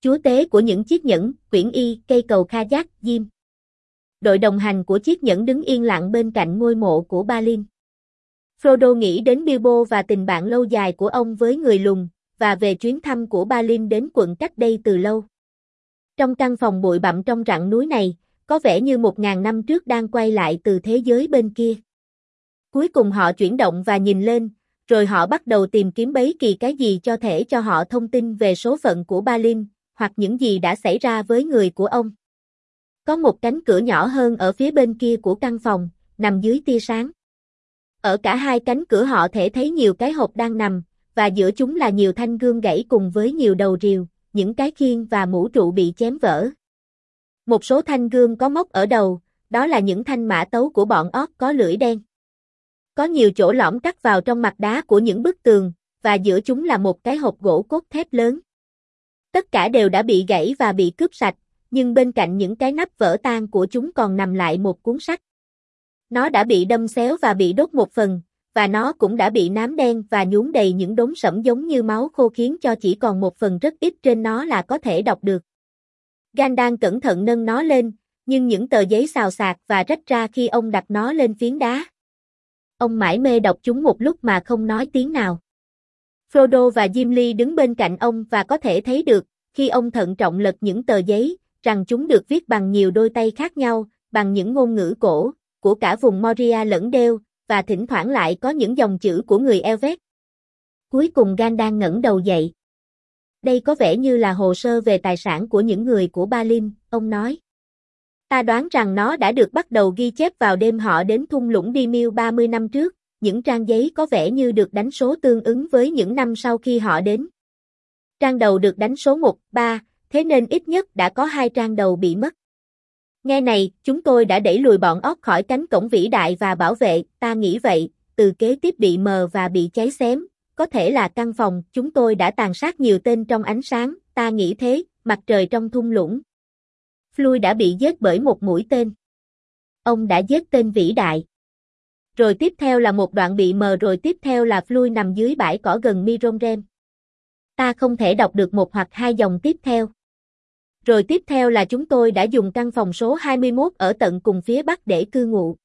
chúa tế của những chiếc nhẫn, quyển y, cây cầu Kajak, Jim. Đội đồng hành của chiếc nhẫn đứng yên lặng bên cạnh ngôi mộ của Balin. Frodo nghĩ đến Bilbo và tình bạn lâu dài của ông với người lùn, và về chuyến thăm của Balin đến quận cách đây từ lâu. Trong căn phòng bụi bặm trong rặng núi này, có vẻ như 1000 năm trước đang quay lại từ thế giới bên kia. Cuối cùng họ chuyển động và nhìn lên, rồi họ bắt đầu tìm kiếm bấy kỳ cái gì cho thể cho họ thông tin về số phận của Balin, hoặc những gì đã xảy ra với người của ông. Có một cánh cửa nhỏ hơn ở phía bên kia của căn phòng, nằm dưới tia sáng. Ở cả hai cánh cửa họ thể thấy nhiều cái hộp đang nằm, và giữa chúng là nhiều thanh gươm gãy cùng với nhiều đầu rìu, những cái khiên và mũ trụ bị chém vỡ. Một số thanh gươm có móc ở đầu, đó là những thanh mã tấu của bọn orc có lưỡi đen. Có nhiều chỗ lõm cắt vào trong mặt đá của những bức tường, và giữa chúng là một cái hộp gỗ cốt thép lớn. Tất cả đều đã bị gãy và bị cướp sạch, nhưng bên cạnh những cái nắp vỡ tan của chúng còn nằm lại một cuốn sách. Nó đã bị đâm xéo và bị đốt một phần, và nó cũng đã bị nám đen và nhuốm đầy những đốm sẫm giống như máu khô khiến cho chỉ còn một phần rất ít trên nó là có thể đọc được. Gandalf cẩn thận nâng nó lên, nhưng những tờ giấy xào xạc và rách ra khi ông đặt nó lên phiến đá. Ông mải mê đọc chúng một lúc mà không nói tiếng nào. Frodo và Gimli đứng bên cạnh ông và có thể thấy được, khi ông thận trọng lật những tờ giấy, rằng chúng được viết bằng nhiều đôi tay khác nhau, bằng những ngôn ngữ cổ, của cả vùng Moria lẫn Dale, và thỉnh thoảng lại có những dòng chữ của người Elvet. Cuối cùng Gandalf ngẩng đầu dậy. Đây có vẻ như là hồ sơ về tài sản của những người của Balin, ông nói. Ta đoán rằng nó đã được bắt đầu ghi chép vào đêm họ đến thung lũng Dimir 30 năm trước, những trang giấy có vẻ như được đánh số tương ứng với những năm sau khi họ đến. Trang đầu được đánh số 1, 3, thế nên ít nhất đã có 2 trang đầu bị mất. Nghe này, chúng tôi đã đẩy lùi bọn orc khỏi cánh cổng vĩ đại và bảo vệ, ta nghĩ vậy, từ kế tiếp bị mờ và bị cháy xém, có thể là căn phòng, chúng tôi đã tàn sát nhiều tên trong ánh sáng, ta nghĩ thế, mặt trời trong thung lũng. Flui đã bị giết bởi một mũi tên. Ông đã giết tên vĩ đại. Rồi tiếp theo là một đoạn bị mờ rồi tiếp theo là Flui nằm dưới bãi cỏ gần Miromrem. Ta không thể đọc được một hoặc 2 dòng tiếp theo. Rồi tiếp theo là chúng tôi đã dùng căn phòng số 21 ở tận cùng phía bắc để cư ngụ.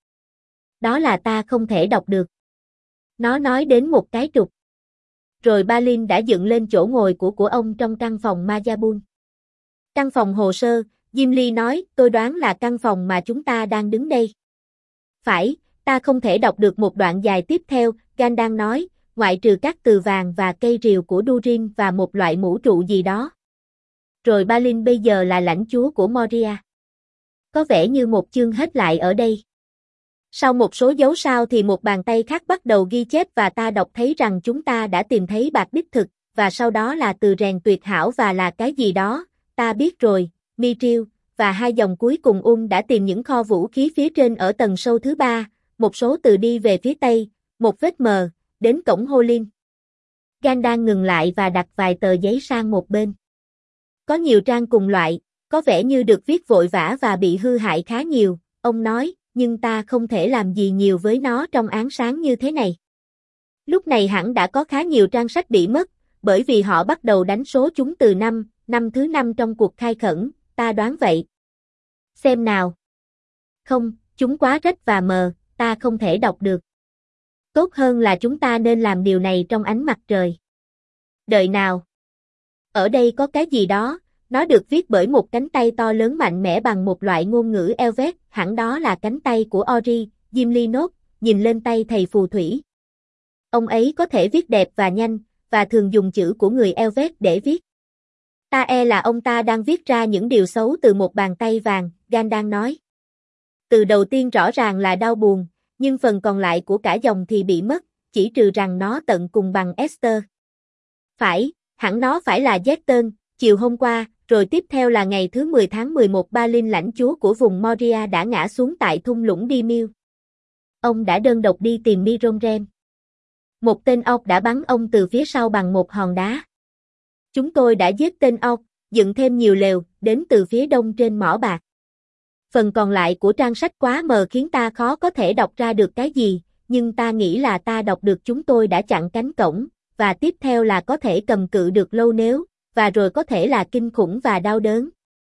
Đó là ta không thể đọc được. Nó nói đến một cái trục. Rồi Balin đã dựng lên chỗ ngồi của ông trong căn phòng Majabun. Căn phòng hồ sơ, Gimli nói, tôi đoán là căn phòng mà chúng ta đang đứng đây. Phải, ta không thể đọc được một đoạn dài tiếp theo, Gandalf nói, ngoại trừ các từ vàng và cây rìu của Durin và một loại mũ trụ gì đó. Rồi Balin bây giờ là lãnh chúa của Moria. Có vẻ như một chương hết lại ở đây. Sau một số dấu sao thì một bàn tay khác bắt đầu ghi chép và ta đọc thấy rằng chúng ta đã tìm thấy bạc đích thực, và sau đó là từ rèn tuyệt hảo và là cái gì đó, ta biết rồi, Mithril, và 2 dòng cuối cùng đã tìm những kho vũ khí phía trên ở tầng sâu thứ 3, một số từ đi về phía tây, một vết mờ, đến cổng Holin. Gandalf ngừng lại và đặt vài tờ giấy sang một bên. Có nhiều trang cùng loại, có vẻ như được viết vội vã và bị hư hại khá nhiều, ông nói, nhưng ta không thể làm gì nhiều với nó trong ánh sáng như thế này. Lúc này hẳn đã có khá nhiều trang sách bị mất, bởi vì họ bắt đầu đánh số chúng từ năm thứ 5 trong cuộc khai khẩn, ta đoán vậy. Xem nào. Không, chúng quá rách và mờ, ta không thể đọc được. Tốt hơn là chúng ta nên làm điều này trong ánh mặt trời. Đợi nào. Ở đây có cái gì đó, nó được viết bởi một cánh tay to lớn mạnh mẽ bằng một loại ngôn ngữ Elvet, hẳn đó là cánh tay của Ori, Gimli nốt, nhìn lên tay thầy phù thủy. Ông ấy có thể viết đẹp và nhanh, và thường dùng chữ của người Elvet để viết. Ta e là ông ta đang viết ra những điều xấu từ một bàn tay vàng, Gandalf nói. Từ đầu tiên rõ ràng là đau buồn, nhưng phần còn lại của cả dòng thì bị mất, chỉ trừ rằng nó tận cùng bằng Esther. Phải, hẳn nó phải là Jetton, chiều hôm qua, rồi tiếp theo là ngày thứ 10 tháng 11 Balin lãnh chúa của vùng Moria đã ngã xuống tại thung lũng Dimir. Ông đã đơn độc đi tìm Miromrem. Một tên orc đã bắn ông từ phía sau bằng một hòn đá. Chúng tôi đã giết tên orc, dựng thêm nhiều lều, đến từ phía đông trên mỏ bạc. Phần còn lại của trang sách quá mờ khiến ta khó có thể đọc ra được cái gì, nhưng ta nghĩ là ta đọc được chúng tôi đã chặn cánh cổng, và tiếp theo là có thể cầm cự được lâu nếu, và rồi có thể là kinh khủng và đau đớn.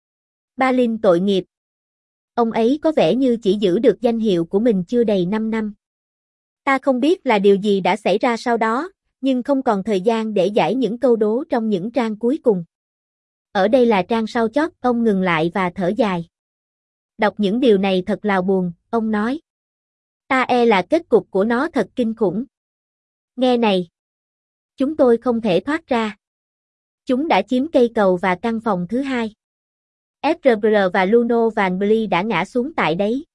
Balin tội nghiệp. Ông ấy có vẻ như chỉ giữ được danh hiệu của mình chưa đầy 5 năm. Ta không biết là điều gì đã xảy ra sau đó, nhưng không còn thời gian để giải những câu đố trong những trang cuối cùng. Ở đây là trang sau chót, ông ngừng lại và thở dài. Đọc những điều này thật là buồn, ông nói. Ta e là kết cục của nó thật kinh khủng. Nghe này. Chúng tôi không thể thoát ra. Chúng đã chiếm cây cầu và căn phòng thứ hai. FRBR và Luno Van Bli đã ngã xuống tại đấy.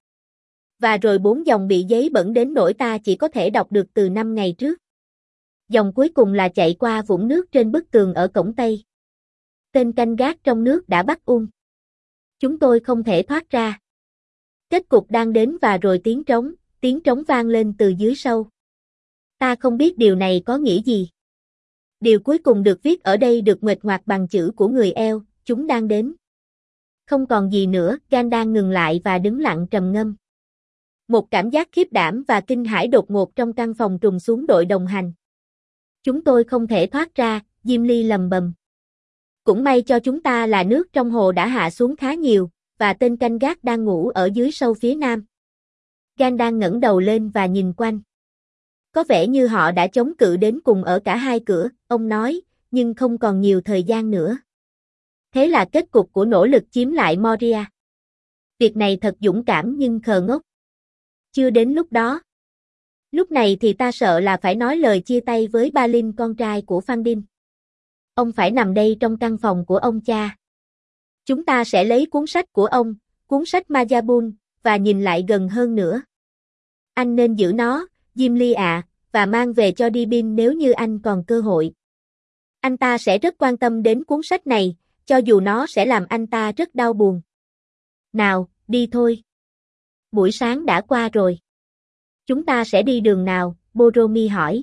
Và rồi 4 dòng bị giấy bẩn đến nỗi ta chỉ có thể đọc được từ 5 ngày trước. Dòng cuối cùng là chạy qua vũng nước trên bức tường ở cổng Tây. Tên canh gác trong nước đã bắt Chúng tôi không thể thoát ra. Kết cục đang đến và rồi tiếng trống vang lên từ dưới sâu. Ta không biết điều này có nghĩa gì. Điều cuối cùng được viết ở đây được nguệch ngoạc bằng chữ của người eo, chúng đang đến. Không còn gì nữa, Gandalf ngừng lại và đứng lặng trầm ngâm. Một cảm giác khiếp đảm và kinh hãi đột ngột trong căn phòng trùng xuống đội đồng hành. Chúng tôi không thể thoát ra, Gimli lầm bầm. Cũng may cho chúng ta là nước trong hồ đã hạ xuống khá nhiều, và tên canh gác đang ngủ ở dưới sâu phía nam. Gandalf ngẩng đầu lên và nhìn quanh. Có vẻ như họ đã chống cự đến cùng ở cả hai cửa, ông nói, nhưng không còn nhiều thời gian nữa. Thế là kết cục của nỗ lực chiếm lại Moria. Việc này thật dũng cảm nhưng khờ ngốc. Chưa đến lúc đó. Lúc này thì ta sợ là phải nói lời chia tay với Balin con trai của Fandin. Ông phải nằm đây trong căn phòng của ông cha. Chúng ta sẽ lấy cuốn sách của ông, cuốn sách Majabun, và nhìn lại gần hơn nữa. Anh nên giữ nó, Gimli ạ, và mang về cho Dibin nếu như anh còn cơ hội. Anh ta sẽ rất quan tâm đến cuốn sách này, cho dù nó sẽ làm anh ta rất đau buồn. Nào, đi thôi. Buổi sáng đã qua rồi. Chúng ta sẽ đi đường nào? Boromir hỏi.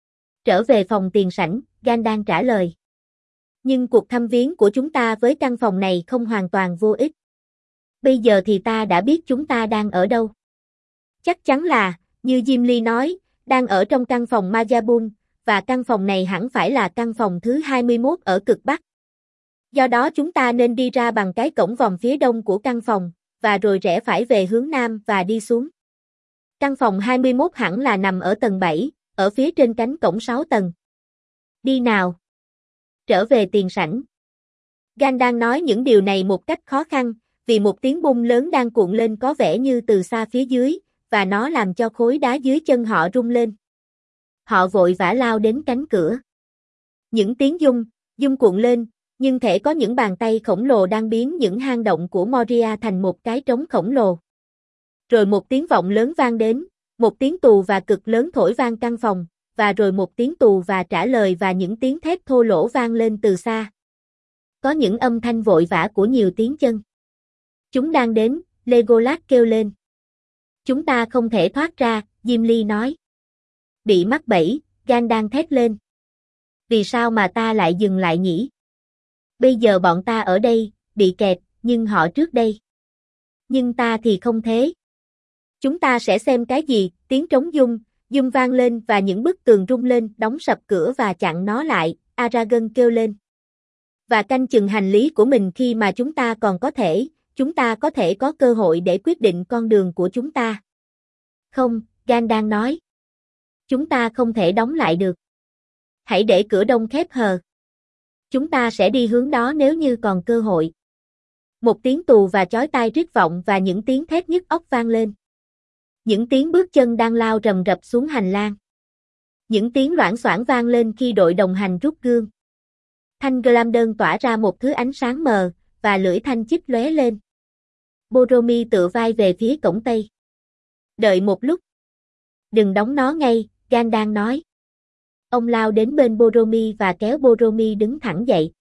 Trở về phòng tiền sảnh, Gandalf trả lời. Nhưng cuộc thăm viếng của chúng ta với căn phòng này không hoàn toàn vô ích. Bây giờ thì ta đã biết chúng ta đang ở đâu. Chắc chắn là, như Gimli nói, đang ở trong căn phòng Majabun, và căn phòng này hẳn phải là căn phòng thứ 21 ở cực Bắc. Do đó chúng ta nên đi ra bằng cái cổng vòng phía đông của căn phòng, và rồi rẽ phải về hướng nam và đi xuống. Căn phòng 21 hẳn là nằm ở tầng 7, ở phía trên cánh cổng 6 tầng. Đi nào. Trở về tiền sảnh. Gandalf nói những điều này một cách khó khăn, vì một tiếng bung lớn đang cuộn lên có vẻ như từ xa phía dưới, và nó làm cho khối đá dưới chân họ rung lên. Họ vội vã lao đến cánh cửa. Những tiếng dung cuộn lên, nhưng thể có những bàn tay khổng lồ đang biến những hang động của Moria thành một cái trống khổng lồ. Rồi một tiếng vọng lớn vang đến, một tiếng tù và cực lớn thổi vang căn phòng, và rồi một tiếng tù và trả lời và những tiếng thét thô lỗ vang lên từ xa. Có những âm thanh vội vã của nhiều tiếng chân. Chúng đang đến, Legolas kêu lên. Chúng ta không thể thoát ra, Gimli nói. Bị mắc bẫy, Gandalf thét lên. Vì sao mà ta lại dừng lại nhỉ? Bây giờ bọn ta ở đây, bị kẹt, nhưng họ trước đây. Nhưng ta thì không thế. Chúng ta sẽ xem cái gì, tiếng trống dung vang lên và những bức tường rung lên, đóng sập cửa và chặn nó lại, Aragorn kêu lên. Và canh chừng hành lý của mình khi mà chúng ta còn có thể, chúng ta có thể có cơ hội để quyết định con đường của chúng ta. Không, Gandalf nói. Chúng ta không thể đóng lại được. Hãy để cửa đông khép hờ. Chúng ta sẽ đi hướng đó nếu như còn cơ hội. Một tiếng tù và chói tai rít vọng và những tiếng thét nhức óc vang lên. Những tiếng bước chân đang lao rầm rập xuống hành lang. Những tiếng loảng xoảng vang lên khi đội đồng hành rút gương. Thanh Glamdern tỏa ra một thứ ánh sáng mờ, và lưỡi thanh chích lóe lên. Boromir tựa vai về phía cổng Tây. Đợi một lúc. Đừng đóng nó ngay, Gandalf nói. Ông lao đến bên Boromir và kéo Boromir đứng thẳng dậy.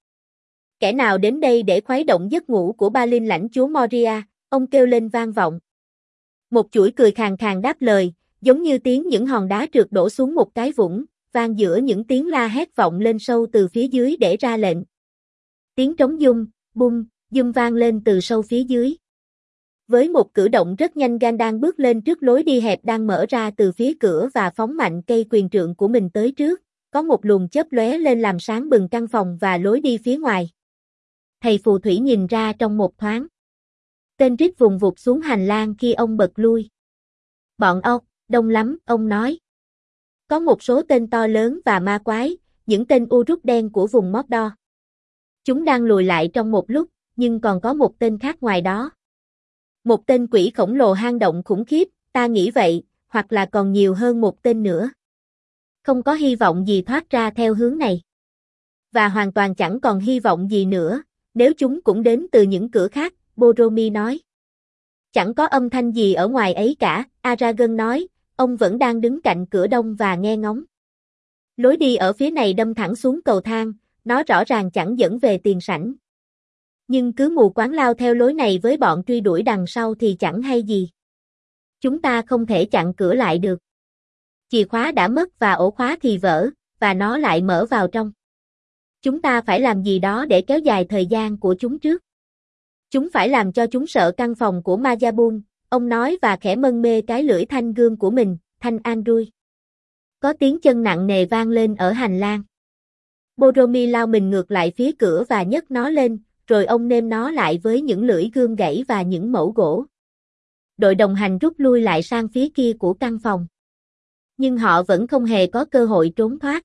Kẻ nào đến đây để khuấy động giấc ngủ của Balin lãnh chúa Moria, ông kêu lên vang vọng. Một chuỗi cười khàn khàn đáp lời, giống như tiếng những hòn đá trượt đổ xuống một cái vũng, vang giữa những tiếng la hét vọng lên sâu từ phía dưới để ra lệnh. Tiếng trống dung vang lên từ sâu phía dưới. Với một cử động rất nhanh, Gandalf bước lên trước lối đi hẹp đang mở ra từ phía cửa và phóng mạnh cây quyền trượng của mình tới trước, có một luồng chớp lóe lên làm sáng bừng căn phòng và lối đi phía ngoài. Thầy phù thủy nhìn ra trong một thoáng. Tên Rick vùng vụt xuống hành lang khi ông bật lui. Bọn ốc, đông lắm, ông nói. Có một số tên to lớn và ma quái, những tên Uruk đen của vùng Mordor. Chúng đang lùi lại trong một lúc, nhưng còn có một tên khác ngoài đó. Một tên quỷ khổng lồ hang động khủng khiếp, ta nghĩ vậy, hoặc là còn nhiều hơn một tên nữa. Không có hy vọng gì thoát ra theo hướng này. Và hoàn toàn chẳng còn hy vọng gì nữa, nếu chúng cũng đến từ những cửa khác, Boromir nói. Chẳng có âm thanh gì ở ngoài ấy cả, Aragorn nói, ông vẫn đang đứng cạnh cửa đông và nghe ngóng. Lối đi ở phía này đâm thẳng xuống cầu thang, nó rõ ràng chẳng dẫn về tiền sảnh. Nhưng cứ mù quáng lao theo lối này với bọn truy đuổi đằng sau thì chẳng hay gì. Chúng ta không thể chặn cửa lại được. Chìa khóa đã mất và ổ khóa thì vỡ, và nó lại mở vào trong. Chúng ta phải làm gì đó để kéo dài thời gian của chúng trước. Chúng phải làm cho chúng sợ căn phòng của Majabun, ông nói và khẽ mân mê cái lưỡi thanh gương của mình, thanh Andui. Có tiếng chân nặng nề vang lên ở hành lang. Boromir lao mình ngược lại phía cửa và nhấc nó lên, rồi ông nêm nó lại với những lưỡi gươm gãy và những mẩu gỗ. Đội đồng hành rút lui lại sang phía kia của căn phòng. Nhưng họ vẫn không hề có cơ hội trốn thoát.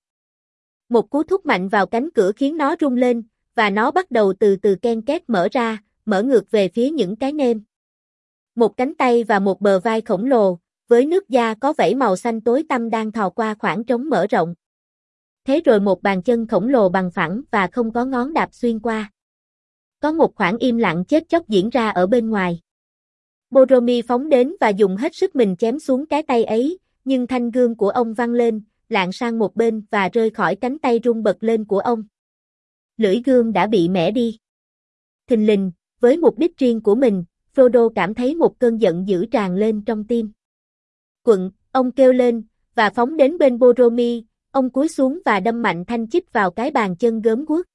Một cú thúc mạnh vào cánh cửa khiến nó rung lên, và nó bắt đầu từ từ ken két mở ra, mở ngược về phía những cái nêm. Một cánh tay và một bờ vai khổng lồ, với nước da có vảy màu xanh tối tăm đang thò qua khoảng trống mở rộng. Thế rồi một bàn chân khổng lồ bằng phẳng và không có ngón đạp xuyên qua. Có một khoảng im lặng chết chóc diễn ra ở bên ngoài. Boromir phóng đến và dùng hết sức mình chém xuống cái tay ấy, nhưng thanh gương của ông văng lên, lạng sang một bên và rơi khỏi cánh tay rung bật lên của ông. Lưỡi gươm đã bị mẻ đi. Thình lình, với mục đích riêng của mình, Frodo cảm thấy một cơn giận dữ tràn lên trong tim. Quận, ông kêu lên, và phóng đến bên Boromir, ông cúi xuống và đâm mạnh thanh chích vào cái bàn chân gớm guốc.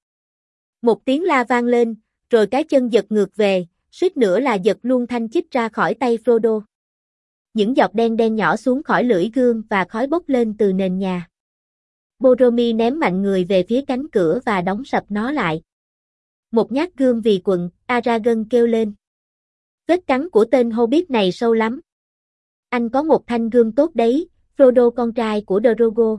Một tiếng la vang lên, rồi cái chân giật ngược về, suýt nữa là giật luôn thanh chích ra khỏi tay Frodo. Những giọt đen đen nhỏ xuống khỏi lưỡi gươm và khói bốc lên từ nền nhà. Boromir ném mạnh người về phía cánh cửa và đóng sập nó lại. Một nhát gươm vì quận, Aragorn kêu lên. Vết cắn của tên Hobbit này sâu lắm. Anh có một thanh gươm tốt đấy, Frodo con trai của Drogo.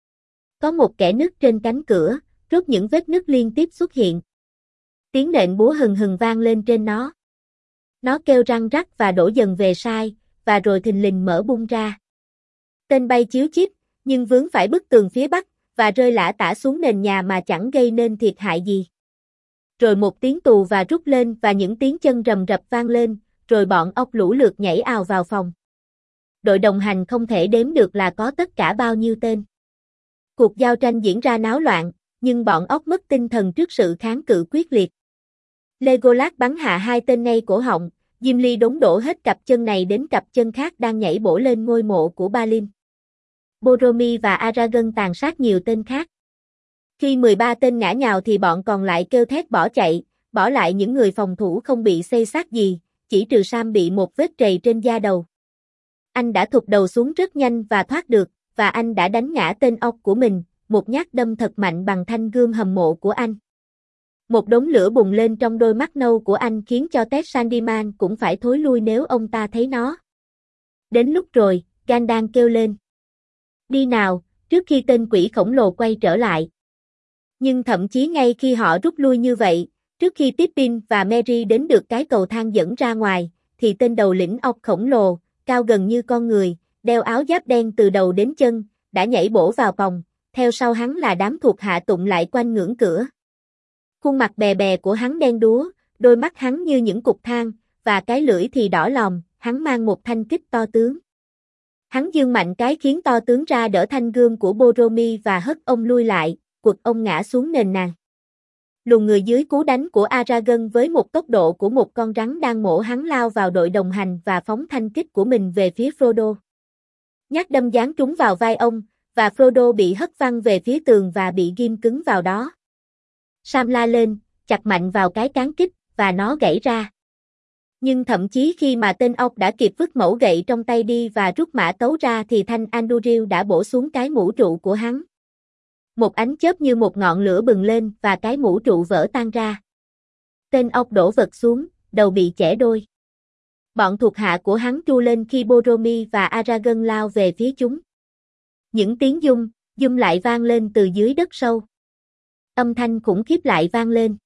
Có một kẽ nứt trên cánh cửa, rốt những vết nứt liên tiếp xuất hiện. Tiếng nện búa hừng hừng vang lên trên nó. Nó kêu răng rắc và đổ dần về sai, và rồi thình lình mở bung ra. Tên bay chiếu chít, nhưng vướng phải bức tường phía bắc, và rơi lả tả xuống nền nhà mà chẳng gây nên thiệt hại gì. Rồi một tiếng tù và rút lên và những tiếng chân rầm rập vang lên, rồi bọn ốc lũ lượt nhảy ào vào phòng. Đội đồng hành không thể đếm được là có tất cả bao nhiêu tên. Cuộc giao tranh diễn ra náo loạn, nhưng bọn ốc mất tinh thần trước sự kháng cự quyết liệt. Legolas bắn hạ hai tên ngay cổ họng, Gimli đốn đổ hết cặp chân này đến cặp chân khác đang nhảy bổ lên ngôi mộ của Balin. Boromir và Aragorn tàn sát nhiều tên khác. Khi 13 tên ngã nhào thì bọn còn lại kêu thét bỏ chạy, bỏ lại những người phòng thủ không bị xây xát gì, chỉ trừ Sam bị một vết trầy trên da đầu. Anh đã thụt đầu xuống rất nhanh và thoát được, và anh đã đánh ngã tên ốc của mình, một nhát đâm thật mạnh bằng thanh gươm hầm mộ của anh. Một đống lửa bùng lên trong đôi mắt nâu của anh khiến cho Ted Sandyman cũng phải thối lui nếu ông ta thấy nó. Đến lúc rồi, Gandalf kêu lên. Đi nào, trước khi tên quỷ khổng lồ quay trở lại. Nhưng thậm chí ngay khi họ rút lui như vậy, trước khi Pippin và Merry đến được cái cầu thang dẫn ra ngoài, thì tên đầu lĩnh ốc khổng lồ, cao gần như con người, đeo áo giáp đen từ đầu đến chân, đã nhảy bổ vào phòng, theo sau hắn là đám thuộc hạ tụng lại quanh ngưỡng cửa. Khuôn mặt bè bè của hắn đen đúa, đôi mắt hắn như những cục than, và cái lưỡi thì đỏ lòm, hắn mang một thanh kích to tướng. Hắn giương mạnh cái khiến to tướng ra đỡ thanh gươm của Boromir và hất ông lui lại, quật ông ngã xuống nền nàn. Luồng người dưới cú đánh của Aragorn với một tốc độ của một con rắn đang mổ hắn lao vào đội đồng hành và phóng thanh kích của mình về phía Frodo. Nhát đâm giáng trúng vào vai ông, và Frodo bị hất văng về phía tường và bị ghim cứng vào đó. Sam la lên, chặt mạnh vào cái cán kích, và nó gãy ra. Nhưng thậm chí khi mà tên ốc đã kịp vứt mẩu gậy trong tay đi và rút mã tấu ra thì thanh Anduril đã bổ xuống cái mũ trụ của hắn. Một ánh chớp như một ngọn lửa bừng lên và cái mũ trụ vỡ tan ra. Tên ốc đổ vật xuống, đầu bị chẻ đôi. Bọn thuộc hạ của hắn tru lên khi Boromir và Aragorn lao về phía chúng. Những tiếng dung lại vang lên từ dưới đất sâu. Âm thanh khủng khiếp lại vang lên.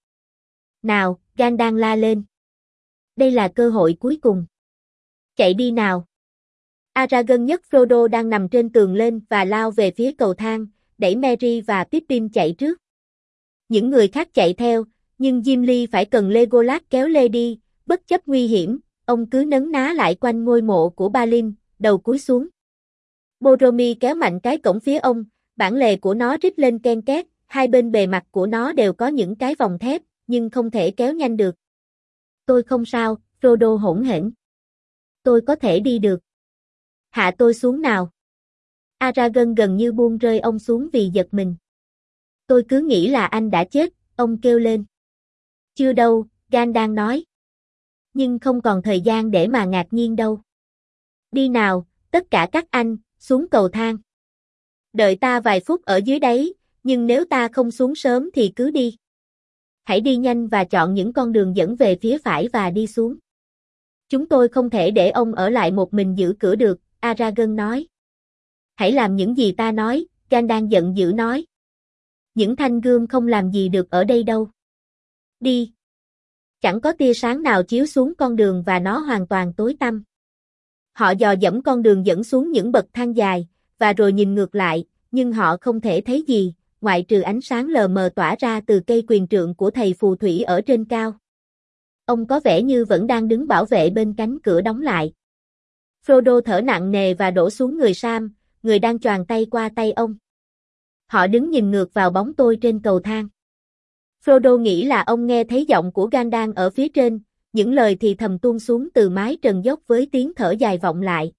Nào, Gandalf la lên. Đây là cơ hội cuối cùng. Chạy đi nào. Aragorn nhấc Frodo đang nằm trên tường lên và lao về phía cầu thang, đẩy Merry và Pippin chạy trước. Những người khác chạy theo, nhưng Gimli phải cần Legolas kéo Lê đi, bất chấp nguy hiểm, ông cứ nấn ná lại quanh ngôi mộ của Balin, đầu cúi xuống. Boromir kéo mạnh cái cổng phía ông, bản lề của nó rít lên ken két, hai bên bề mặt của nó đều có những cái vòng thép, nhưng không thể kéo nhanh được. Tôi không sao, Frodo hỗn hển. Tôi có thể đi được. Hạ tôi xuống nào. Aragorn gần như buông rơi ông xuống vì giật mình. Tôi cứ nghĩ là anh đã chết, ông kêu lên. Chưa đâu, Gandalf nói. Nhưng không còn thời gian để mà ngạc nhiên đâu. Đi nào, tất cả các anh, xuống cầu thang. Đợi ta vài phút ở dưới đấy, nhưng nếu ta không xuống sớm thì cứ đi. Hãy đi nhanh và chọn những con đường dẫn về phía phải và đi xuống. Chúng tôi không thể để ông ở lại một mình giữ cửa được, Aragorn nói. Hãy làm những gì ta nói, Gandalf giận dữ nói. Những thanh gươm không làm gì được ở đây đâu. Đi. Chẳng có tia sáng nào chiếu xuống con đường và nó hoàn toàn tối tăm. Họ dò dẫm con đường dẫn xuống những bậc thang dài, và rồi nhìn ngược lại, nhưng họ không thể thấy gì, ngoại trừ ánh sáng lờ mờ tỏa ra từ cây quyền trượng của thầy phù thủy ở trên cao. Ông có vẻ như vẫn đang đứng bảo vệ bên cánh cửa đóng lại. Frodo thở nặng nề và đổ xuống người Sam, người đang choàng tay qua tay ông. Họ đứng nhìn ngược vào bóng tôi trên cầu thang. Frodo nghĩ là ông nghe thấy giọng của Gandalf ở phía trên, những lời thì thầm tuôn xuống từ mái trần dốc với tiếng thở dài vọng lại.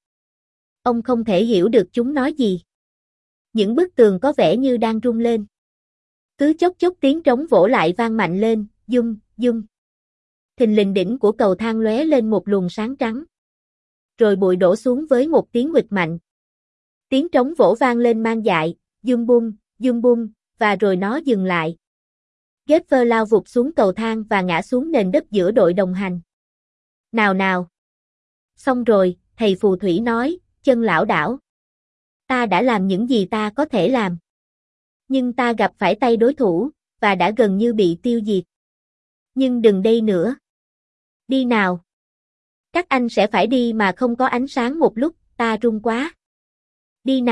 Ông không thể hiểu được chúng nói gì. Những bức tường có vẻ như đang rung lên. Cứ chốc chốc tiếng trống vỗ lại vang mạnh lên, dung. Thình lình đỉnh của cầu thang lóe lên một luồng sáng trắng. Rồi bụi đổ xuống với một tiếng huỵch mạnh. Tiếng trống vỗ vang lên mang dại, dung bum, và rồi nó dừng lại. Gepher lao vụt xuống cầu thang và ngã xuống nền đất giữa đội đồng hành. Nào. Xong rồi, thầy phù thủy nói, chân lảo đảo. Ta đã làm những gì ta có thể làm. Nhưng ta gặp phải tay đối thủ, và đã gần như bị tiêu diệt. Nhưng đừng đây nữa. Đi nào. Các anh sẽ phải đi mà không có ánh sáng một lúc, ta run quá. Đi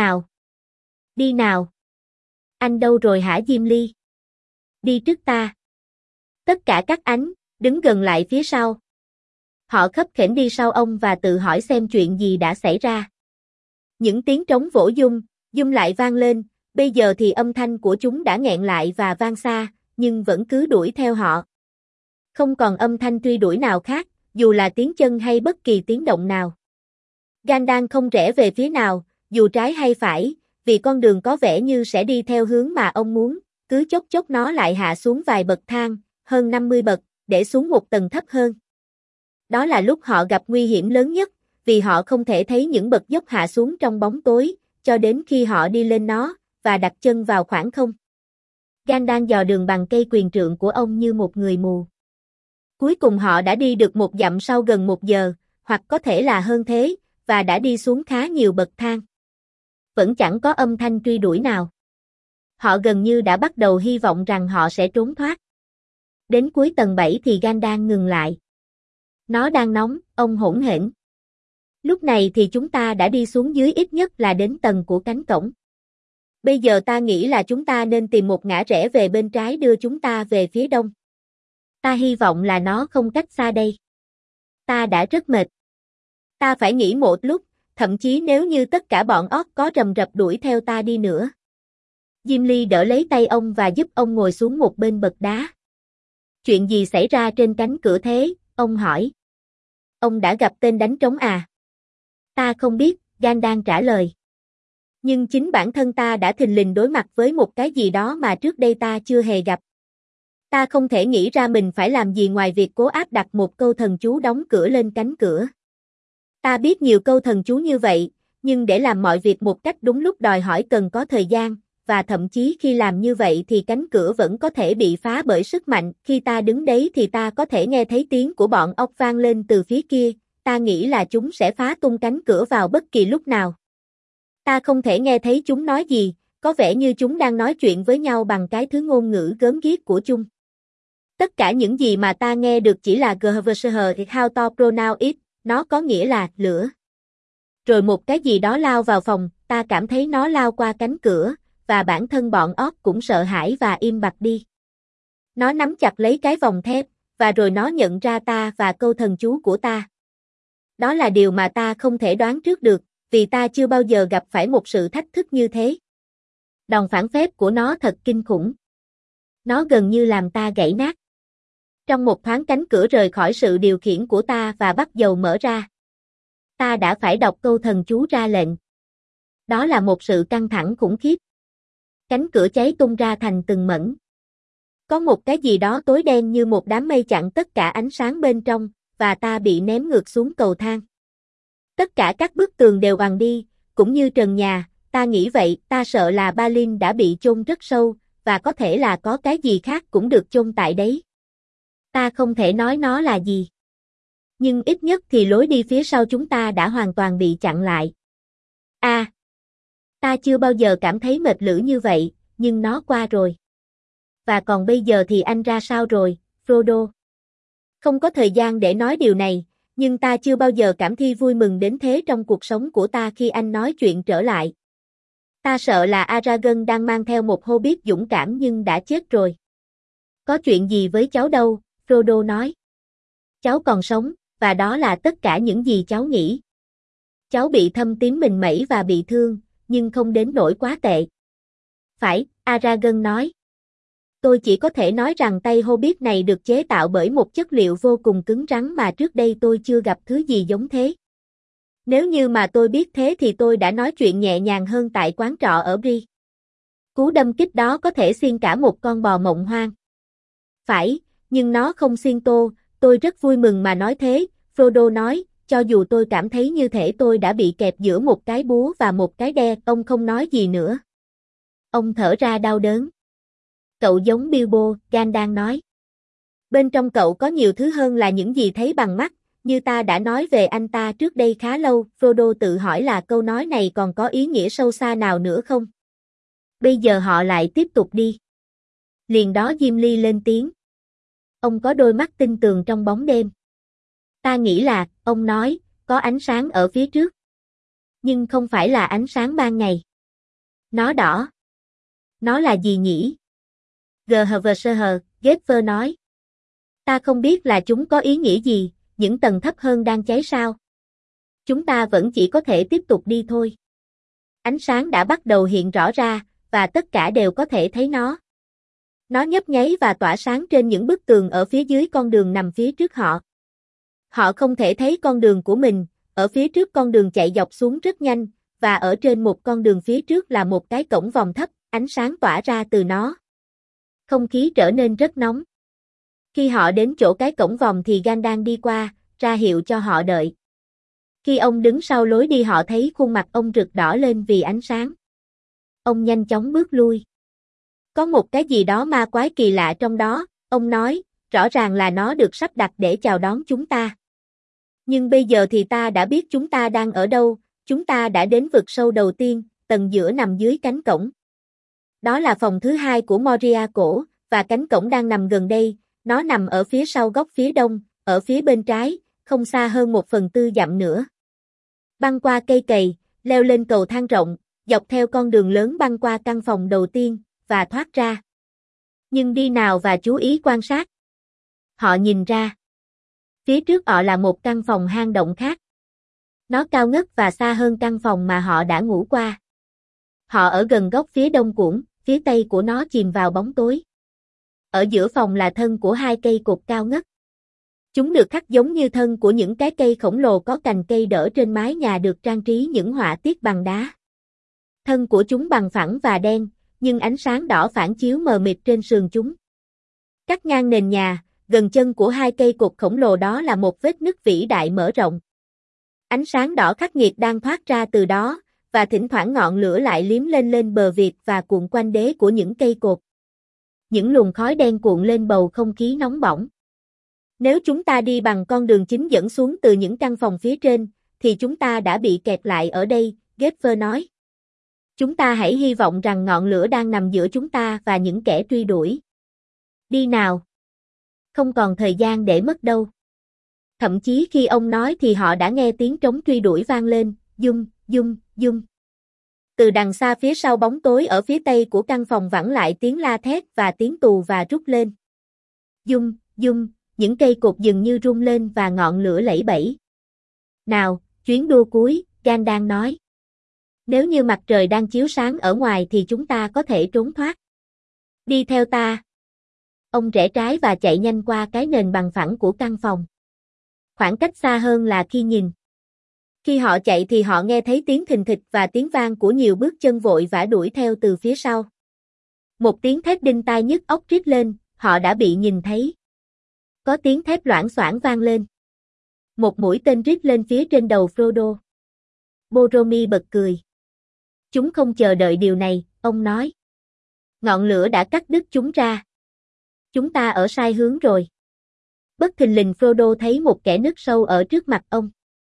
nào. Anh đâu rồi hả Gimli? Đi trước ta. Tất cả các anh, đứng gần lại phía sau. Họ khấp khểnh đi sau ông và tự hỏi xem chuyện gì đã xảy ra. Những tiếng trống vỗ dung lại vang lên, bây giờ thì âm thanh của chúng đã nghẹn lại và vang xa, nhưng vẫn cứ đuổi theo họ. Không còn âm thanh truy đuổi nào khác, dù là tiếng chân hay bất kỳ tiếng động nào. Gandalf không rẽ về phía nào, dù trái hay phải, vì con đường có vẻ như sẽ đi theo hướng mà ông muốn, cứ chốc chốc nó lại hạ xuống vài bậc thang, hơn 50 bậc, để xuống một tầng thấp hơn. Đó là lúc họ gặp nguy hiểm lớn nhất, vì họ không thể thấy những bậc dốc hạ xuống trong bóng tối, cho đến khi họ đi lên nó, và đặt chân vào khoảng không. Gandalf dò đường bằng cây quyền trượng của ông như một người mù. Cuối cùng họ đã đi được 1 dặm sau gần 1 giờ, hoặc có thể là hơn thế, và đã đi xuống khá nhiều bậc thang. Vẫn chẳng có âm thanh truy đuổi nào. Họ gần như đã bắt đầu hy vọng rằng họ sẽ trốn thoát. Đến cuối tầng 7 thì Gandalf ngừng lại. Nó đang nóng, ông hỗn hển. Lúc này thì chúng ta đã đi xuống dưới ít nhất là đến tầng của cánh cổng. Bây giờ ta nghĩ là chúng ta nên tìm một ngã rẽ về bên trái đưa chúng ta về phía đông. Ta hy vọng là nó không cách xa đây. Ta đã rất mệt. Ta phải nghỉ một lúc, thậm chí nếu như tất cả bọn orc có rầm rập đuổi theo ta đi nữa. Gimli đỡ lấy tay ông và giúp ông ngồi xuống một bên bậc đá. Chuyện gì xảy ra trên cánh cửa thế, ông hỏi. Ông đã gặp tên đánh trống à? Ta không biết, Gandalf trả lời. Nhưng chính bản thân ta đã thình lình đối mặt với một cái gì đó mà trước đây ta chưa hề gặp. Ta không thể nghĩ ra mình phải làm gì ngoài việc cố áp đặt một câu thần chú đóng cửa lên cánh cửa. Ta biết nhiều câu thần chú như vậy, nhưng để làm mọi việc một cách đúng lúc đòi hỏi cần có thời gian, và thậm chí khi làm như vậy thì cánh cửa vẫn có thể bị phá bởi sức mạnh. Khi ta đứng đấy thì ta có thể nghe thấy tiếng của bọn ốc vang lên từ phía kia, ta nghĩ là chúng sẽ phá tung cánh cửa vào bất kỳ lúc nào. Ta không thể nghe thấy chúng nói gì, có vẻ như chúng đang nói chuyện với nhau bằng cái thứ ngôn ngữ gớm ghiếc của chúng. Tất cả những gì mà ta nghe được chỉ là how to pronounce it, nó có nghĩa là lửa. Rồi một cái gì đó lao vào phòng, ta cảm thấy nó lao qua cánh cửa, và bản thân bọn óc cũng sợ hãi và im bặt đi. Nó nắm chặt lấy cái vòng thép, và rồi nó nhận ra ta và câu thần chú của ta. Đó là điều mà ta không thể đoán trước được, vì ta chưa bao giờ gặp phải một sự thách thức như thế. Đòn phản phép của nó thật kinh khủng. Nó gần như làm ta gãy nát. Trong một thoáng cánh cửa rời khỏi sự điều khiển của ta và bắt đầu mở ra. Ta đã phải đọc câu thần chú ra lệnh. Đó là một sự căng thẳng khủng khiếp. Cánh cửa cháy tung ra thành từng mảnh. Có một cái gì đó tối đen như một đám mây chặn tất cả ánh sáng bên trong, và ta bị ném ngược xuống cầu thang. Tất cả các bức tường đều oằn đi, cũng như trần nhà, ta nghĩ vậy, ta sợ là Berlin đã bị chôn rất sâu, và có thể là có cái gì khác cũng được chôn tại đấy. Ta không thể nói nó là gì. Nhưng ít nhất thì lối đi phía sau chúng ta đã hoàn toàn bị chặn lại. Ta chưa bao giờ cảm thấy mệt lử như vậy, nhưng nó qua rồi. Và còn bây giờ thì anh ra sao rồi, Frodo? Không có thời gian để nói điều này, nhưng ta chưa bao giờ cảm thấy vui mừng đến thế trong cuộc sống của ta khi anh nói chuyện trở lại. Ta sợ là Aragorn đang mang theo một Hobbit dũng cảm nhưng đã chết rồi. Có chuyện gì với cháu đâu, Frodo nói. Cháu còn sống, và đó là tất cả những gì cháu nghĩ. Cháu bị thâm tím mình mẩy và bị thương, nhưng không đến nỗi quá tệ. Phải, Aragorn nói. Tôi chỉ có thể nói rằng tay Hobbit này được chế tạo bởi một chất liệu vô cùng cứng rắn mà trước đây tôi chưa gặp thứ gì giống thế. Nếu như mà tôi biết thế thì tôi đã nói chuyện nhẹ nhàng hơn tại quán trọ ở Bree. Cú đâm kích đó có thể xiên cả một con bò mộng hoang. Phải, nhưng nó không xiên tôi rất vui mừng mà nói thế, Frodo nói, cho dù tôi cảm thấy như thể tôi đã bị kẹp giữa một cái búa và một cái đe, ông không nói gì nữa. Ông thở ra đau đớn. Cậu giống Bilbo, Gandalf nói. Bên trong cậu có nhiều thứ hơn là những gì thấy bằng mắt, như ta đã nói về anh ta trước đây khá lâu, Frodo tự hỏi là câu nói này còn có ý nghĩa sâu xa nào nữa không? Bây giờ họ lại tiếp tục đi. Liền đó Gimli lên tiếng. Ông có đôi mắt tinh tường trong bóng đêm. Ta nghĩ là, ông nói, có ánh sáng ở phía trước. Nhưng không phải là ánh sáng ban ngày. Nó đỏ. Nó là gì nhỉ? Geffler nói. Ta không biết là chúng có ý nghĩa gì, những tầng thấp hơn đang cháy sao? Chúng ta vẫn chỉ có thể tiếp tục đi thôi. Ánh sáng đã bắt đầu hiện rõ ra, và tất cả đều có thể thấy nó. Nó nhấp nháy và tỏa sáng trên những bức tường ở phía dưới con đường nằm phía trước họ. Họ không thể thấy con đường của mình, ở phía trước con đường chạy dọc xuống rất nhanh, và ở trên một con đường phía trước là một cái cổng vòm thấp, ánh sáng tỏa ra từ nó. Không khí trở nên rất nóng. Khi họ đến chỗ cái cổng vòm thì Gandalf đi qua, ra hiệu cho họ đợi. Khi ông đứng sau lối đi họ thấy khuôn mặt ông rực đỏ lên vì ánh sáng. Ông nhanh chóng bước lui. Có một cái gì đó ma quái kỳ lạ trong đó, ông nói, rõ ràng là nó được sắp đặt để chào đón chúng ta. Nhưng bây giờ thì ta đã biết chúng ta đang ở đâu, chúng ta đã đến vực sâu đầu tiên, tầng giữa nằm dưới cánh cổng. Đó là phòng thứ hai của Moria cổ, và cánh cổng đang nằm gần đây, nó nằm ở phía sau góc phía đông, ở phía bên trái, không xa hơn 1/4 dặm nữa. Băng qua cây cầy, leo lên cầu thang rộng, dọc theo con đường lớn băng qua căn phòng đầu tiên, và thoát ra. Nhưng đi nào và chú ý quan sát. Họ nhìn ra. Phía trước họ là một căn phòng hang động khác. Nó cao ngất và xa hơn căn phòng mà họ đã ngủ qua. Họ ở gần góc phía đông cuộn, phía tây của nó chìm vào bóng tối. Ở giữa phòng là thân của hai cây cột cao ngất. Chúng được khắc giống như thân của những cái cây khổng lồ có cành cây đỡ trên mái nhà được trang trí những họa tiết bằng đá. Thân của chúng bằng phẳng và đen, nhưng ánh sáng đỏ phản chiếu mờ mịt trên sườn chúng. Cắt ngang nền nhà, gần chân của hai cây cột khổng lồ đó là một vết nứt vĩ đại mở rộng. Ánh sáng đỏ khắc nghiệt đang thoát ra từ đó, và thỉnh thoảng ngọn lửa lại liếm lên bờ việt và cuộn quanh đế của những cây cột. Những luồng khói đen cuộn lên bầu không khí nóng bỏng. Nếu chúng ta đi bằng con đường chính dẫn xuống từ những căn phòng phía trên, thì chúng ta đã bị kẹt lại ở đây, Gepher nói. Chúng ta hãy hy vọng rằng ngọn lửa đang nằm giữa chúng ta và những kẻ truy đuổi. Đi nào. Không còn thời gian để mất đâu. Thậm chí khi ông nói thì họ đã nghe tiếng trống truy đuổi vang lên, dung, dung, dung. Từ đằng xa phía sau bóng tối ở phía tây của căn phòng vẳng lại tiếng la thét và tiếng tù và rút lên. Dung, dung, những cây cột dường như rung lên và ngọn lửa lẫy bẫy. Nào, chuyến đua cuối, Gandalf nói. Nếu như mặt trời đang chiếu sáng ở ngoài thì chúng ta có thể trốn thoát. Đi theo ta. Ông rẽ trái và chạy nhanh qua cái nền bằng phẳng của căn phòng. Khoảng cách xa hơn là khi nhìn. Khi họ chạy thì họ nghe thấy tiếng thình thịch và tiếng vang của nhiều bước chân vội vã đuổi theo từ phía sau. Một tiếng thét đinh tai nhức óc rít lên, họ đã bị nhìn thấy. Có tiếng thét loảng xoảng vang lên. Một mũi tên rít lên phía trên đầu Frodo. Boromir bật cười. Chúng không chờ đợi điều này, ông nói. Ngọn lửa đã cắt đứt chúng ra. Chúng ta ở sai hướng rồi. Bất thình lình Frodo thấy một kẽ nứt sâu ở trước mặt ông.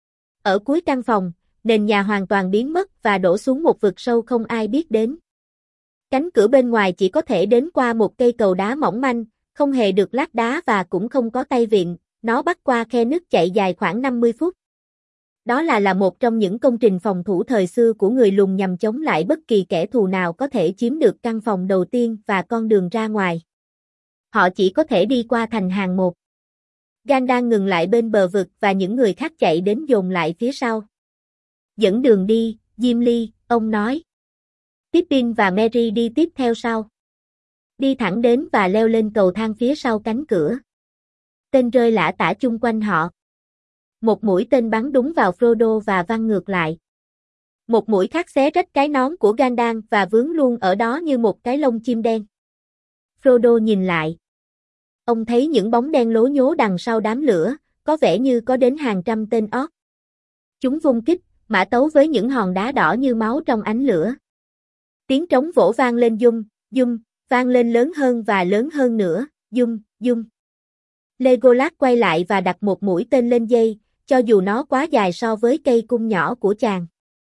Ở cuối căn phòng, nền nhà hoàn toàn biến mất và đổ xuống một vực sâu không ai biết đến. Cánh cửa bên ngoài chỉ có thể đến qua một cây cầu đá mỏng manh, không hề được lát đá và cũng không có tay vịn, nó bắt qua khe nứt chạy dài khoảng 50 phút. Đó là một trong những công trình phòng thủ thời xưa của người lùn nhằm chống lại bất kỳ kẻ thù nào có thể chiếm được căn phòng đầu tiên và con đường ra ngoài. Họ chỉ có thể đi qua thành hàng một. Gandalf ngừng lại bên bờ vực và những người khác chạy đến dồn lại phía sau. Dẫn đường đi, Gimli, ông nói. Pippin và Merry đi tiếp theo sau. Đi thẳng đến và leo lên cầu thang phía sau cánh cửa. Tên rơi lả tả chung quanh họ. Một mũi tên bắn đúng vào Frodo và văng ngược lại. Một mũi khác xé rách cái nón của Gandalf và vướng luôn ở đó như một cái lông chim đen. Frodo nhìn lại. Ông thấy những bóng đen lố nhố đằng sau đám lửa, có vẻ như có đến hàng trăm tên orc. Chúng vung kích, mã tấu với những hòn đá đỏ như máu trong ánh lửa. Tiếng trống vỗ vang lên dung, dung, vang lên lớn hơn và lớn hơn nữa, dung, dung. Legolas quay lại và đặt một mũi tên lên dây, cho dù nó quá dài so với cây cung nhỏ của chàng.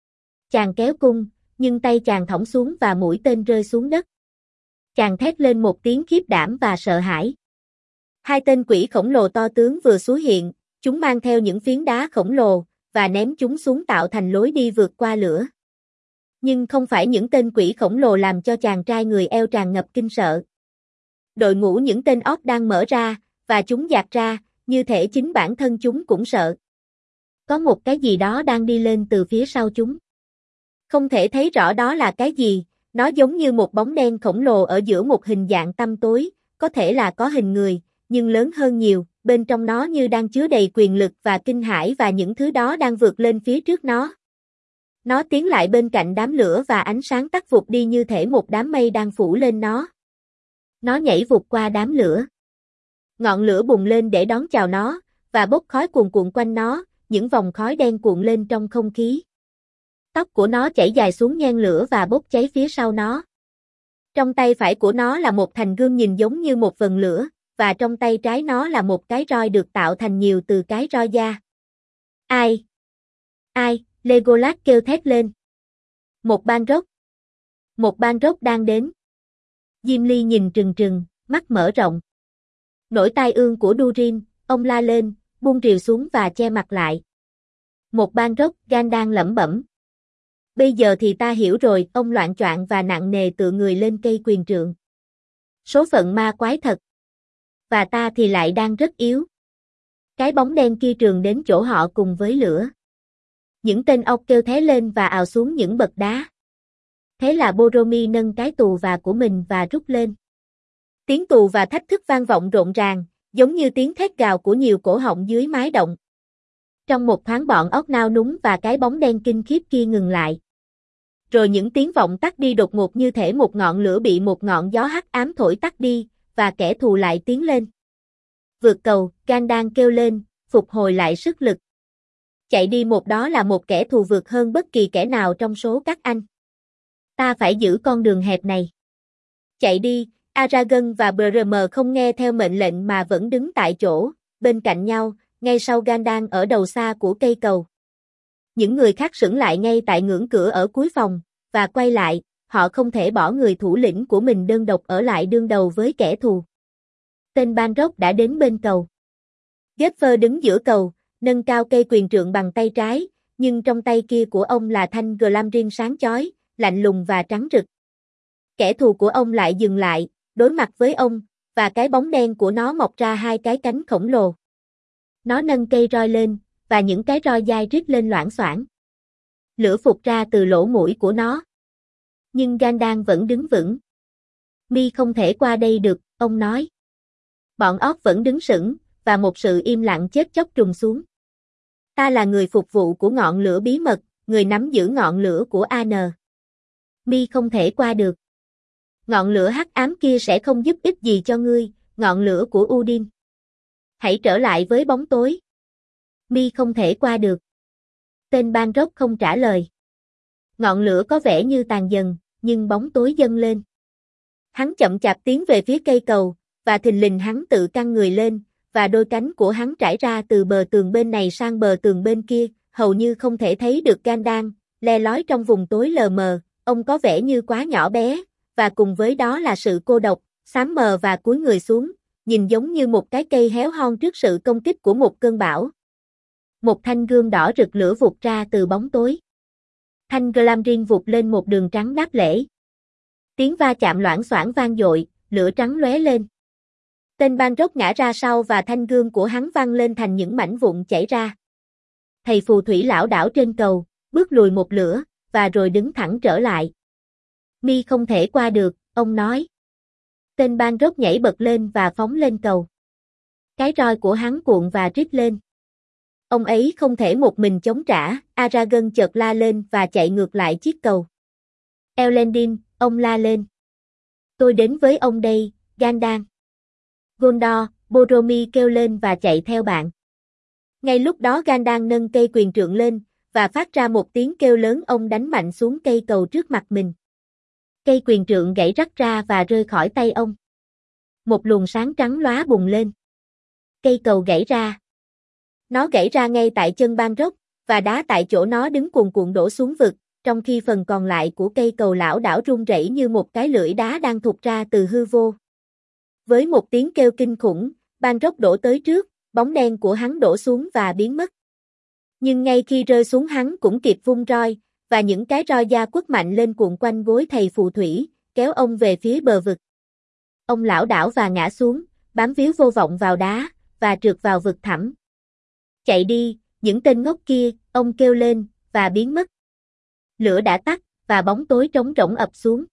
Chàng kéo cung, nhưng tay chàng thõng xuống và mũi tên rơi xuống đất. Chàng thét lên một tiếng khiếp đảm và sợ hãi. Hai tên quỷ khổng lồ to tướng vừa xuất hiện, chúng mang theo những phiến đá khổng lồ, và ném chúng xuống tạo thành lối đi vượt qua lửa. Nhưng không phải những tên quỷ khổng lồ làm cho chàng trai người eo tràn ngập kinh sợ. Đội ngũ những tên orc đang mở ra, và chúng dạt ra, như thể chính bản thân chúng cũng sợ. Có một cái gì đó đang đi lên từ phía sau chúng. Không thể thấy rõ đó là cái gì, nó giống như một bóng đen khổng lồ ở giữa một hình dạng tăm tối, có thể là có hình người, nhưng lớn hơn nhiều, bên trong nó như đang chứa đầy quyền lực và kinh hãi và những thứ đó đang vượt lên phía trước nó. Nó tiến lại bên cạnh đám lửa và ánh sáng tắt vụt đi như thể một đám mây đang phủ lên nó. Nó nhảy vụt qua đám lửa. Ngọn lửa bùng lên để đón chào nó, và bốc khói cuồn cuộn quanh nó, những vòng khói đen cuộn lên trong không khí. Tóc của nó chảy dài xuống nhen lửa và bốc cháy phía sau nó. Trong tay phải của nó là một thành gươm nhìn giống như một vần lửa, và trong tay trái nó là một cái roi được tạo thành nhiều từ cái roi da. Ai? Ai? Legolas kêu thét lên. Một Balrog. Một Balrog đang đến. Gimli nhìn trừng trừng, mắt mở rộng. Nỗi tai ương của Durin, ông la lên, buông rìu xuống và che mặt lại. Một Balrog, Gandalf lẩm bẩm. Bây giờ thì ta hiểu rồi, ông loạng choạng và nặng nề tựa người lên cây quyền trượng. Số phận ma quái thật. Và ta thì lại đang rất yếu. Cái bóng đen kia trường đến chỗ họ cùng với lửa. Những tên ọc kêu thé lên và ào xuống những bậc đá. Thế là Boromir nâng cái tù và của mình và rút lên. Tiếng tù và thách thức vang vọng rộn ràng, giống như tiếng thét gào của nhiều cổ họng dưới mái động. Trong một thoáng bọn óc nao núng và cái bóng đen kinh khiếp kia ngừng lại. Rồi những tiếng vọng tắt đi đột ngột như thể một ngọn lửa bị một ngọn gió hắc ám thổi tắt đi, và kẻ thù lại tiến lên. Vượt cầu, Gandalf kêu lên, phục hồi lại sức lực. Chạy đi một đó là một kẻ thù vượt hơn bất kỳ kẻ nào trong số các anh. Ta phải giữ con đường hẹp này. Chạy đi, Aragorn và BRM không nghe theo mệnh lệnh mà vẫn đứng tại chỗ, bên cạnh nhau, ngay sau Gandalf ở đầu xa của cây cầu. Những người khác sững lại ngay tại ngưỡng cửa ở cuối phòng, và quay lại, họ không thể bỏ người thủ lĩnh của mình đơn độc ở lại đương đầu với kẻ thù. Tên Balrog đã đến bên cầu. Gefffer đứng giữa cầu, nâng cao cây quyền trượng bằng tay trái, nhưng trong tay kia của ông là thanh Glamdring sáng chói, lạnh lùng và trắng rực. Kẻ thù của ông lại dừng lại, đối mặt với ông, và cái bóng đen của nó mọc ra hai cái cánh khổng lồ. Nó nâng cây roi lên, và những cái roi dai rít lên loảng xoảng. Lửa phụt ra từ lỗ mũi của nó. Nhưng Gandalf vẫn đứng vững. Mi không thể qua đây được, ông nói. Bọn orc vẫn đứng sững, và một sự im lặng chết chóc trùng xuống. Ta là người phục vụ của ngọn lửa bí mật, người nắm giữ ngọn lửa của An. Mi không thể qua được. Ngọn lửa hắc ám kia sẽ không giúp ích gì cho ngươi, ngọn lửa của Udin. Hãy trở lại với bóng tối. Mi không thể qua được. Tên Balrog không trả lời. Ngọn lửa có vẻ như tàn dần, nhưng bóng tối dâng lên. Hắn chậm chạp tiến về phía cây cầu, và thình lình hắn tự căng người lên, và đôi cánh của hắn trải ra từ bờ tường bên này sang bờ tường bên kia, hầu như không thể thấy được Gandalf, le lói trong vùng tối lờ mờ, ông có vẻ như quá nhỏ bé, và cùng với đó là sự cô độc, xám mờ và cúi người xuống, nhìn giống như một cái cây héo hon trước sự công kích của một cơn bão. Một thanh gươm đỏ rực lửa vụt ra từ bóng tối. Thanh Glamdring vụt lên một đường trắng đáp lễ. Tiếng va chạm loảng xoảng vang dội, lửa trắng lóe lên. Tên Balrog ngã ra sau và thanh gươm của hắn văng lên thành những mảnh vụn chảy ra. Thầy phù thủy lảo đảo trên cầu, bước lùi một lửa, và rồi đứng thẳng trở lại. Mi không thể qua được, ông nói. Tên Balrog nhảy bật lên và phóng lên cầu. Cái roi của hắn cuộn và rít lên. Ông ấy không thể một mình chống trả, Aragorn chợt la lên và chạy ngược lại chiếc cầu. Elendil, ông la lên. Tôi đến với ông đây, Gandalf. Gondor, Boromir kêu lên và chạy theo bạn. Ngay lúc đó Gandalf nâng cây quyền trượng lên, và phát ra một tiếng kêu lớn, ông đánh mạnh xuống cây cầu trước mặt mình. Cây quyền trượng gãy rắc ra và rơi khỏi tay ông. Một luồng sáng trắng lóa bùng lên. Cây cầu gãy ra. Nó gãy ra ngay tại chân Balrog, và đá tại chỗ nó đứng cuồn cuộn đổ xuống vực, trong khi phần còn lại của cây cầu lảo đảo rung rẩy như một cái lưỡi đá đang thụt ra từ hư vô. Với một tiếng kêu kinh khủng, Balrog đổ tới trước, bóng đen của hắn đổ xuống và biến mất. Nhưng ngay khi rơi xuống hắn cũng kịp vung roi, và những cái roi da quất mạnh lên cuộn quanh gối thầy phù thủy, kéo ông về phía bờ vực. Ông lảo đảo và ngã xuống, bám víu vô vọng vào đá, và trượt vào vực thẳm. Chạy đi, những tên ngốc kia, ông kêu lên, và biến mất. Lửa đã tắt, và bóng tối trống rỗng ập xuống.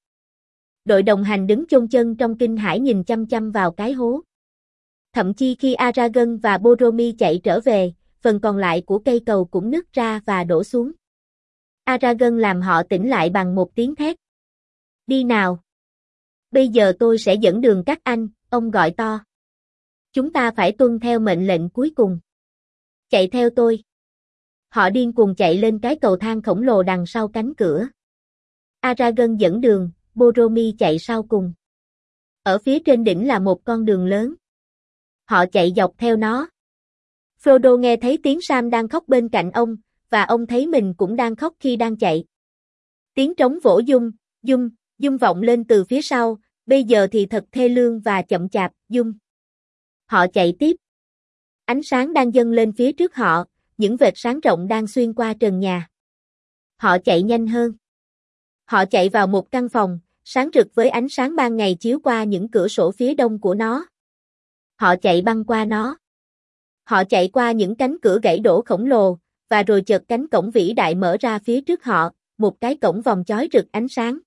Đội đồng hành đứng chôn chân trong kinh hãi nhìn chăm chăm vào cái hố. Thậm chí khi Aragorn và Boromir chạy trở về, phần còn lại của cây cầu cũng nứt ra và đổ xuống. Aragorn làm họ tỉnh lại bằng một tiếng thét. Đi nào! Bây giờ tôi sẽ dẫn đường các anh, ông gọi to. Chúng ta phải tuân theo mệnh lệnh cuối cùng. Chạy theo tôi. Họ điên cuồng chạy lên cái cầu thang khổng lồ đằng sau cánh cửa. Aragorn dẫn đường, Boromir chạy sau cùng. Ở phía trên đỉnh là một con đường lớn. Họ chạy dọc theo nó. Frodo nghe thấy tiếng Sam đang khóc bên cạnh ông, và ông thấy mình cũng đang khóc khi đang chạy. Tiếng trống vỗ dung vọng lên từ phía sau, bây giờ thì thật thê lương và chậm chạp, dung. Họ chạy tiếp. Ánh sáng đang dâng lên phía trước họ, những vệt sáng rộng đang xuyên qua trần nhà. Họ chạy nhanh hơn. Họ chạy vào một căn phòng, sáng rực với ánh sáng ban ngày chiếu qua những cửa sổ phía đông của nó. Họ chạy băng qua nó. Họ chạy qua những cánh cửa gãy đổ khổng lồ, và rồi chợt cánh cổng vĩ đại mở ra phía trước họ, một cái cổng vòng chói rực ánh sáng.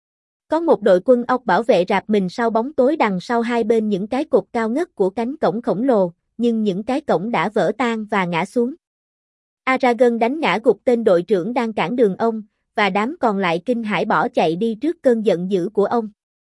Có một đội quân ốc bảo vệ rạp mình sau bóng tối đằng sau hai bên những cái cột cao ngất của cánh cổng khổng lồ, nhưng những cái cổng đã vỡ tan và ngã xuống. Aragorn đánh ngã gục tên đội trưởng đang cản đường ông, và đám còn lại kinh hãi bỏ chạy đi trước cơn giận dữ của ông.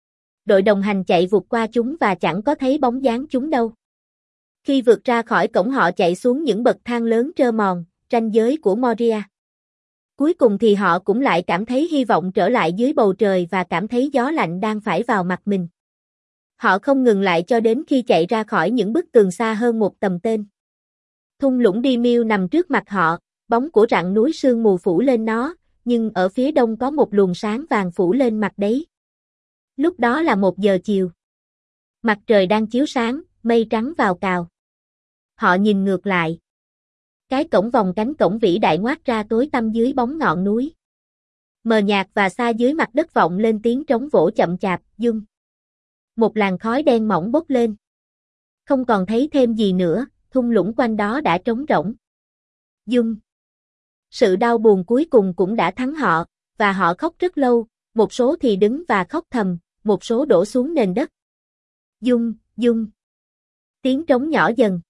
Đội đồng hành chạy vụt qua chúng và chẳng có thấy bóng dáng chúng đâu. Khi vượt ra khỏi cổng họ chạy xuống những bậc thang lớn trơ mòn, ranh giới của Moria. Cuối cùng thì họ cũng lại cảm thấy hy vọng trở lại dưới bầu trời và cảm thấy gió lạnh đang phả vào mặt mình. Họ không ngừng lại cho đến khi chạy ra khỏi những bức tường xa hơn một tầm tên. Thung lũng Đi Miêu nằm trước mặt họ, bóng của rặng núi sương mù phủ lên nó, nhưng ở phía đông có một luồng sáng vàng phủ lên mặt đấy. Lúc đó là 1 giờ chiều. Mặt trời đang chiếu sáng, mây trắng vào cào. Họ nhìn ngược lại. Cái cổng vòng cánh cổng vĩ đại ngoác ra tối tăm dưới bóng ngọn núi. Mờ nhạt và xa dưới mặt đất vọng lên tiếng trống vỗ chậm chạp, dung. Một làn khói đen mỏng bốc lên. Không còn thấy thêm gì nữa, thung lũng quanh đó đã trống rỗng. Dung. Sự đau buồn cuối cùng cũng đã thắng họ, và họ khóc rất lâu, một số thì đứng và khóc thầm, một số đổ xuống nền đất. Dung, Dung. Tiếng trống nhỏ dần.